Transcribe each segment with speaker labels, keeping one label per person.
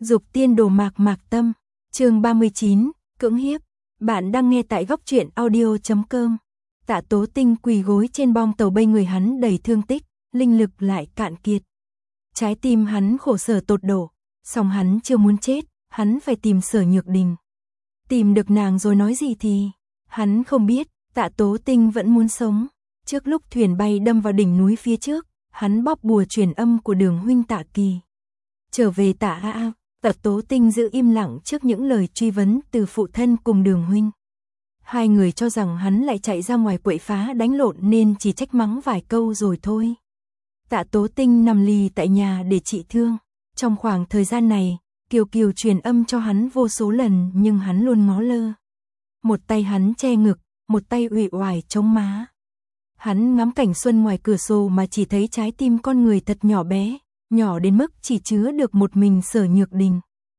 Speaker 1: Dục tiên đồ mạc mạc tâm, chương 39, cưỡng hiếp. Bạn đang nghe tại góc truyện audio.com. Tạ Tố Tinh quỳ gối trên bong tàu bay, người hắn đầy thương tích, linh lực lại cạn kiệt. Trái tim hắn khổ sở tột độ, song hắn chưa muốn chết, hắn phải tìm Sở Nhược Đình. Tìm được nàng rồi nói gì thì, hắn không biết, Tạ Tố Tinh vẫn muốn sống. Trước lúc thuyền bay đâm vào đỉnh núi phía trước, hắn bóp bùa truyền âm của Đường huynh Tạ Kỳ. Trở về Tạ A. Tạ Tố Tinh giữ im lặng trước những lời truy vấn từ phụ thân cùng Đường huynh. Hai người cho rằng hắn lại chạy ra ngoài quậy phá đánh lộn nên chỉ trách mắng vài câu rồi thôi. Tạ Tố Tinh nằm lì tại nhà để trị thương. Trong khoảng thời gian này, Kiều Kiều truyền âm cho hắn vô số lần nhưng hắn luôn ngó lơ. Một tay hắn che ngực, một tay uể oải chống má. Hắn ngắm cảnh xuân ngoài cửa sổ mà chỉ thấy trái tim con người thật nhỏ bé, nhỏ đến mức chỉ chứa được một mình Sở Nhược Đình.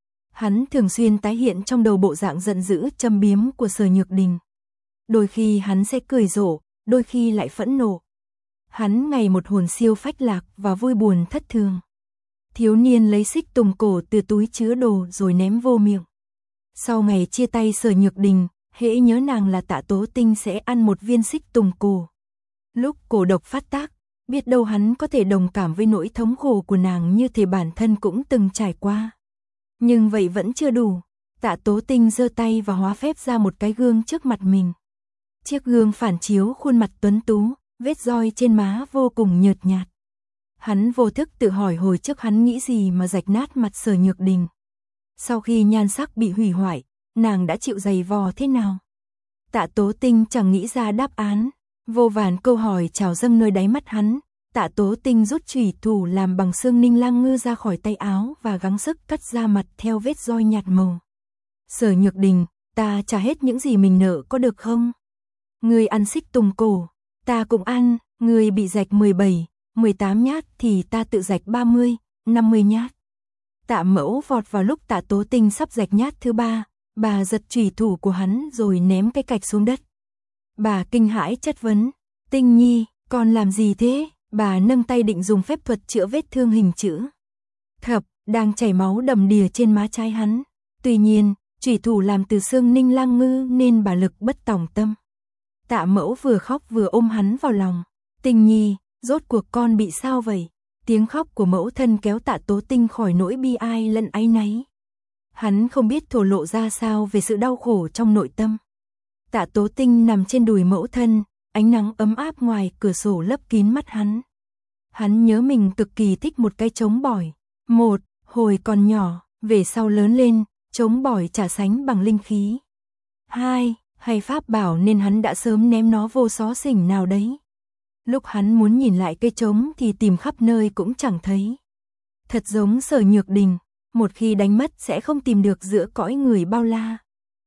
Speaker 1: Hắn thường xuyên tái hiện trong đầu bộ dạng giận dữ châm biếm của Sở Nhược Đình. Đôi khi hắn sẽ cười rộ, đôi khi lại phẫn nộ. Hắn ngày một hồn siêu phách lạc và vui buồn thất thường. Thiếu niên lấy xích tùng cổ từ túi chứa đồ rồi ném vô miệng. Sau ngày chia tay Sở Nhược Đình, hễ nhớ nàng là Tạ Tố Tinh sẽ ăn một viên xích tùng cổ. Lúc cổ độc phát tác, biết đâu hắn có thể đồng cảm với nỗi thống khổ của nàng như thể bản thân cũng từng trải qua. Nhưng vậy vẫn chưa đủ. Tạ Tố Tinh giơ tay và hóa phép ra một cái gương trước mặt mình. Chiếc gương phản chiếu khuôn mặt tuấn tú, vết roi trên má vô cùng nhợt nhạt. Hắn vô thức tự hỏi hồi trước hắn nghĩ gì mà rạch nát mặt Sở Nhược Đình. Sau khi nhan sắc bị hủy hoại, nàng đã chịu giày vò thế nào? Tạ Tố Tinh chẳng nghĩ ra đáp án. Vô vàn câu hỏi trào dâng nơi đáy mắt hắn. Tạ Tố Tinh rút chủy thủ làm bằng xương ninh lang ngư ra khỏi tay áo và gắng sức cắt ra mặt theo vết roi nhạt màu. Sở Nhược Đình, ta trả hết những gì mình nợ có được không? Người ăn xích tùng cổ, ta cũng ăn. Người bị rạch 17, 18 nhát thì ta tự rạch 30, 50 nhát. Tạ Mẫu vọt vào lúc Tạ Tố Tinh sắp rạch nhát thứ 3, bà giật chủy thủ của hắn rồi ném cái cạch xuống đất. Bà kinh hãi chất vấn, Tinh Nhi, con làm gì thế? Bà nâng tay định dùng phép thuật chữa vết thương hình chữ thập đang chảy máu đầm đìa trên má trái hắn. Tuy nhiên, chủy thủ làm từ xương ninh lang ngư nên bà lực bất tòng tâm. Tạ Mẫu vừa khóc vừa ôm hắn vào lòng. Tinh Nhi, rốt cuộc con bị sao vậy? Tiếng khóc của mẫu thân kéo Tạ Tố Tinh khỏi nỗi bi ai lẫn áy náy. Hắn không biết thổ lộ ra sao về sự đau khổ trong nội tâm. Tạ Tố Tinh nằm trên đùi mẫu thân, ánh nắng ấm áp ngoài cửa sổ lấp kín mắt hắn. Hắn nhớ mình cực kỳ thích một cái trống bỏi. Một, hồi còn nhỏ, về sau lớn lên, trống bỏi chả sánh bằng linh khí. Hai, hay pháp bảo nên hắn đã sớm ném nó vô xó xỉnh nào đấy. Lúc hắn muốn nhìn lại cây trống thì tìm khắp nơi cũng chẳng thấy. Thật giống Sở Nhược Đình, một khi đánh mất sẽ không tìm được giữa cõi người bao la.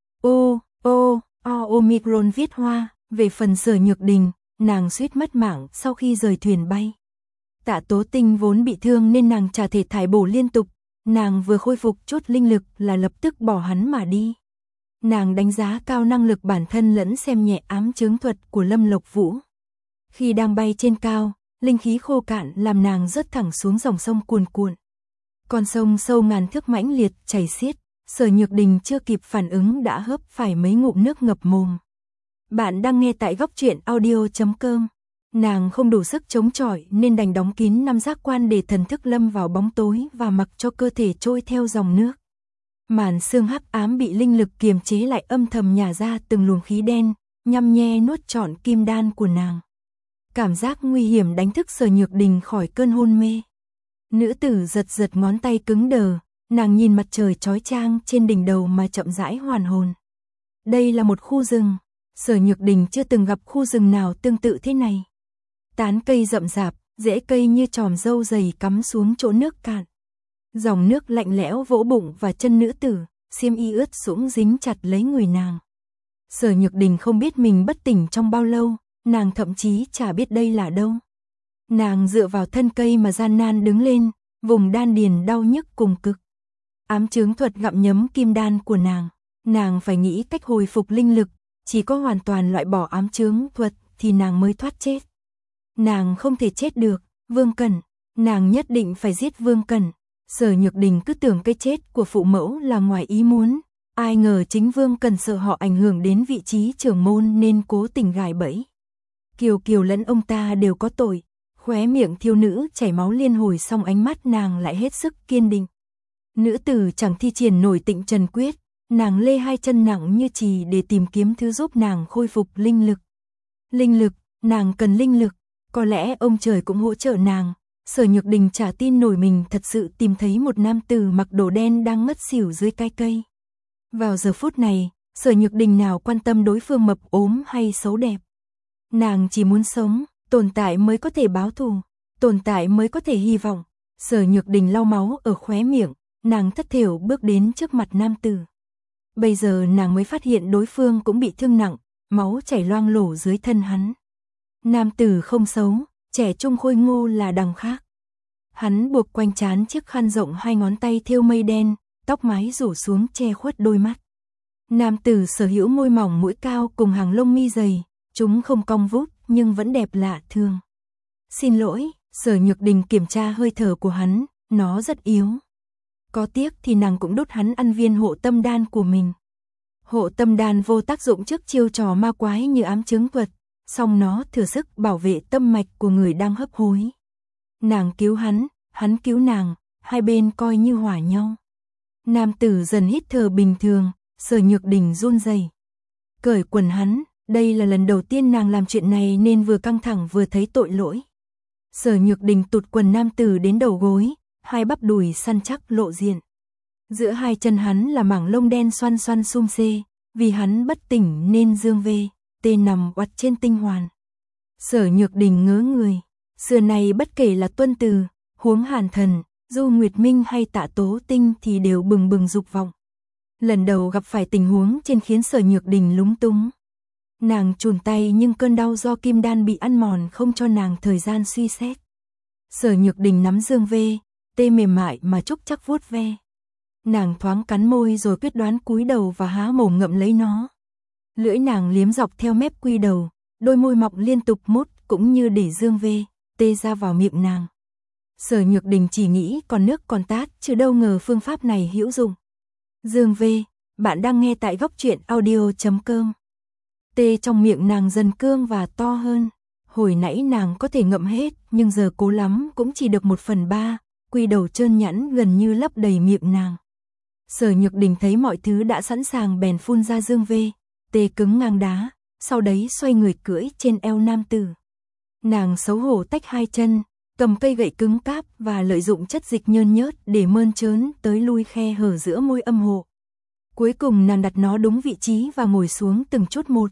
Speaker 1: Omicron viết hoa. Về phần Sở Nhược Đình, nàng suýt mất mạng sau khi rời thuyền bay. Tạ Tố Tinh vốn bị thương nên nàng trả thể thải bổ liên tục. Nàng vừa khôi phục chút linh lực là lập tức bỏ hắn mà đi. Nàng đánh giá cao năng lực bản thân lẫn xem nhẹ ám chướng thuật của Lâm Lộc Vũ. Khi đang bay trên cao, linh khí khô cạn làm nàng rớt thẳng xuống dòng sông cuồn cuộn. Con sông sâu ngàn thước mãnh liệt chảy xiết, Sở Nhược Đình chưa kịp phản ứng đã hớp phải mấy ngụm nước ngập mồm. Bạn đang nghe tại góc truyện audio.com. Nàng không đủ sức chống chọi nên đành đóng kín năm giác quan để thần thức lâm vào bóng tối và mặc cho cơ thể trôi theo dòng nước. Màn sương hắc ám bị linh lực kiềm chế lại âm thầm nhả ra từng luồng khí đen, nhăm nhe nuốt trọn kim đan của nàng. Cảm giác nguy hiểm đánh thức Sở Nhược Đình khỏi cơn hôn mê. Nữ tử giật giật ngón tay cứng đờ, nàng nhìn mặt trời chói chang trên đỉnh đầu mà chậm rãi hoàn hồn. Đây là một khu rừng. Sở Nhược Đình chưa từng gặp khu rừng nào tương tự thế này. Tán cây rậm rạp, rễ cây như chòm râu dày cắm xuống chỗ nước cạn. Dòng nước lạnh lẽo vỗ bụng và chân nữ tử, xiêm y ướt sũng dính chặt lấy người nàng. Sở Nhược Đình không biết mình bất tỉnh trong bao lâu, nàng thậm chí chả biết đây là đâu. Nàng dựa vào thân cây mà gian nan đứng lên, vùng đan điền đau nhức cùng cực. Ám chướng thuật gặm nhấm kim đan của nàng phải nghĩ cách hồi phục linh lực. Chỉ có hoàn toàn loại bỏ ám chướng thuật thì nàng mới thoát chết. Nàng không thể chết được, Vương Cẩn, nàng nhất định phải giết Vương Cẩn. Sở Nhược Đình cứ tưởng cái chết của phụ mẫu là ngoài ý muốn, ai ngờ chính Vương Cần sợ họ ảnh hưởng đến vị trí trưởng môn nên cố tình gài bẫy. Kiều Kiều lẫn ông ta đều có tội, khóe miệng thiếu nữ chảy máu liên hồi, song ánh mắt nàng lại hết sức kiên định. Nữ tử chẳng thi triển nổi Tịnh Trần Quyết, nàng lê hai chân nặng như chì để tìm kiếm thứ giúp nàng khôi phục linh lực. Linh lực, nàng cần linh lực, có lẽ ông trời cũng hỗ trợ nàng. Sở Nhược Đình chả tin nổi mình thật sự tìm thấy một nam tử mặc đồ đen đang ngất xỉu dưới cái cây. Vào giờ phút này, Sở Nhược Đình nào quan tâm đối phương mập ốm hay xấu đẹp. Nàng chỉ muốn sống, tồn tại mới có thể báo thù, tồn tại mới có thể hy vọng. Sở Nhược Đình lau máu ở khóe miệng, nàng thất thểu bước đến trước mặt nam tử. Bây giờ nàng mới phát hiện đối phương cũng bị thương nặng, máu chảy loang lổ dưới thân hắn. Nam tử không xấu, trẻ trung khôi ngô là đằng khác. Hắn buộc quanh trán chiếc khăn rộng, hai ngón tay thêu mây đen, tóc mái rủ xuống che khuất đôi mắt. Nam tử sở hữu môi mỏng, mũi cao cùng hàng lông mi dày, chúng không cong vút nhưng vẫn đẹp lạ thường. Xin lỗi, Sở Nhược Đình kiểm tra hơi thở của hắn, nó rất yếu. Có tiếc thì nàng cũng đốt hắn ăn viên hộ tâm đan của mình. Hộ tâm đan vô tác dụng trước chiêu trò ma quái như ám chứng thuật, song nó thừa sức bảo vệ tâm mạch của người đang hấp hối. Nàng cứu hắn cứu nàng, hai bên coi như hòa nhau. Nam tử dần hít thở bình thường, Sở Nhược Đình run rẩy. Cởi quần hắn, đây là lần đầu tiên nàng làm chuyện này nên vừa căng thẳng vừa thấy tội lỗi. Sở Nhược Đình tụt quần nam tử đến đầu gối, hai bắp đùi săn chắc lộ diện. Giữa hai chân hắn là mảng lông đen xoăn xoăn sum xê, vì hắn bất tỉnh nên Dương VT nằm oặt trên tinh hoàn. Sở Nhược Đình ngớ người, xưa này bất kể là Tuân Từ, huống Hàn Thần, Du Nguyệt Minh hay Tạ Tố Tinh thì đều bừng bừng dục vọng. Lần đầu gặp phải tình huống trên khiến Sở Nhược Đình lúng túng. Nàng chùn tay nhưng cơn đau do kim đan bị ăn mòn không cho nàng thời gian suy xét. Sở Nhược Đình nắm Dương VT mềm mại mà trúc chắc vuốt ve. Nàng thoáng cắn môi rồi quyết đoán cúi đầu và há mồm ngậm lấy nó. Lưỡi nàng liếm dọc theo mép quy đầu, đôi môi mọc liên tục mút cũng như để Dương VT ra vào miệng nàng. Sở Nhược Đình chỉ nghĩ còn nước còn tát, chứ đâu ngờ phương pháp này hữu dụng. Dương V, bạn đang nghe tại góc truyện audio.com. Tê trong miệng nàng dần cương và to hơn. Hồi nãy nàng có thể ngậm hết, nhưng giờ cố lắm cũng chỉ được 1/3, quy đầu trơn nhẵn gần như lấp đầy miệng nàng. Sở Nhược Đình thấy mọi thứ đã sẵn sàng bèn phun ra Dương VT cứng ngang đá, sau đấy xoay người cưỡi trên eo nam tử. Nàng xấu hổ tách hai chân, cầm cây gậy cứng cáp và lợi dụng chất dịch nhơn nhớt để mơn trớn tới lui khe hở giữa môi âm hộ. Cuối cùng nàng đặt nó đúng vị trí và ngồi xuống từng chút một.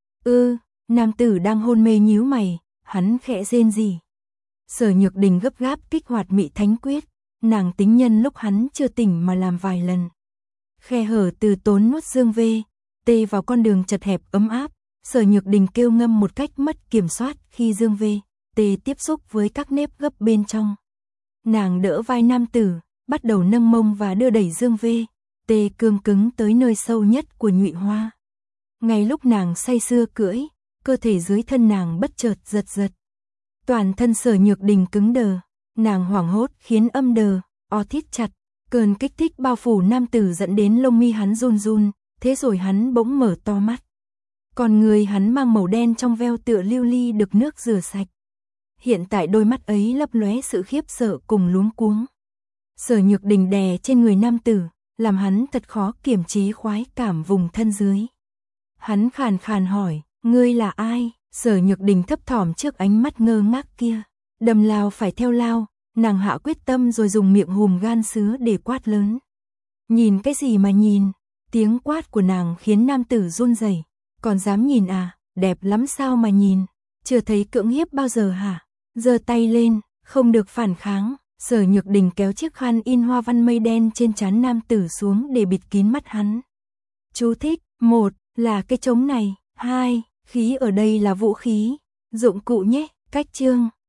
Speaker 1: Nam tử đang hôn mê nhíu mày, hắn khẽ rên rỉ. Sở Nhược Đình gấp gáp kích hoạt Mị Thánh Quyết, nàng tính nhân lúc hắn chưa tỉnh mà làm vài lần. Khe hở từ tốn nuốt Dương VT vào con đường chật hẹp ấm áp, Sở Nhược Đình kêu ngâm một cách mất kiểm soát khi Dương VT tiếp xúc với các nếp gấp bên trong. Nàng đỡ vai nam tử, bắt đầu nâng mông và đưa đẩy Dương VT cương cứng tới nơi sâu nhất của nhụy hoa. Ngay lúc nàng say sưa cưỡi, cơ thể dưới thân nàng bất chợt giật giật. Toàn thân Sở Nhược Đình cứng đờ, nàng hoảng hốt khiến âm đờ, thít chặt. Cơn kích thích bao phủ nam tử dẫn đến lông mi hắn run run, thế rồi hắn bỗng mở to mắt. Còn người hắn mang màu đen trong veo tựa lưu ly được nước rửa sạch. Hiện tại đôi mắt ấy lấp lóe sự khiếp sợ cùng luống cuống. Sở Nhược Đình đè trên người nam tử, làm hắn thật khó kiềm chế khoái cảm vùng thân dưới. Hắn khàn khàn hỏi, ngươi là ai? Sở Nhược Đình thấp thỏm trước ánh mắt ngơ ngác kia. Đầm lao phải theo lao, nàng hạ quyết tâm rồi dùng miệng hùm gan sứa để quát lớn. Nhìn cái gì mà nhìn? Tiếng quát của nàng khiến nam tử run rẩy. Còn dám nhìn à? Đẹp lắm sao mà nhìn? Chưa thấy cưỡng hiếp bao giờ hả? Giơ tay lên, không được phản kháng. Sở Nhược Đình kéo chiếc khăn in hoa văn mây đen trên trán nam tử xuống để bịt kín mắt hắn. Chú thích: 1. Là cái trống này. 2. Khí ở đây là vũ khí, dụng cụ nhé. Cách chương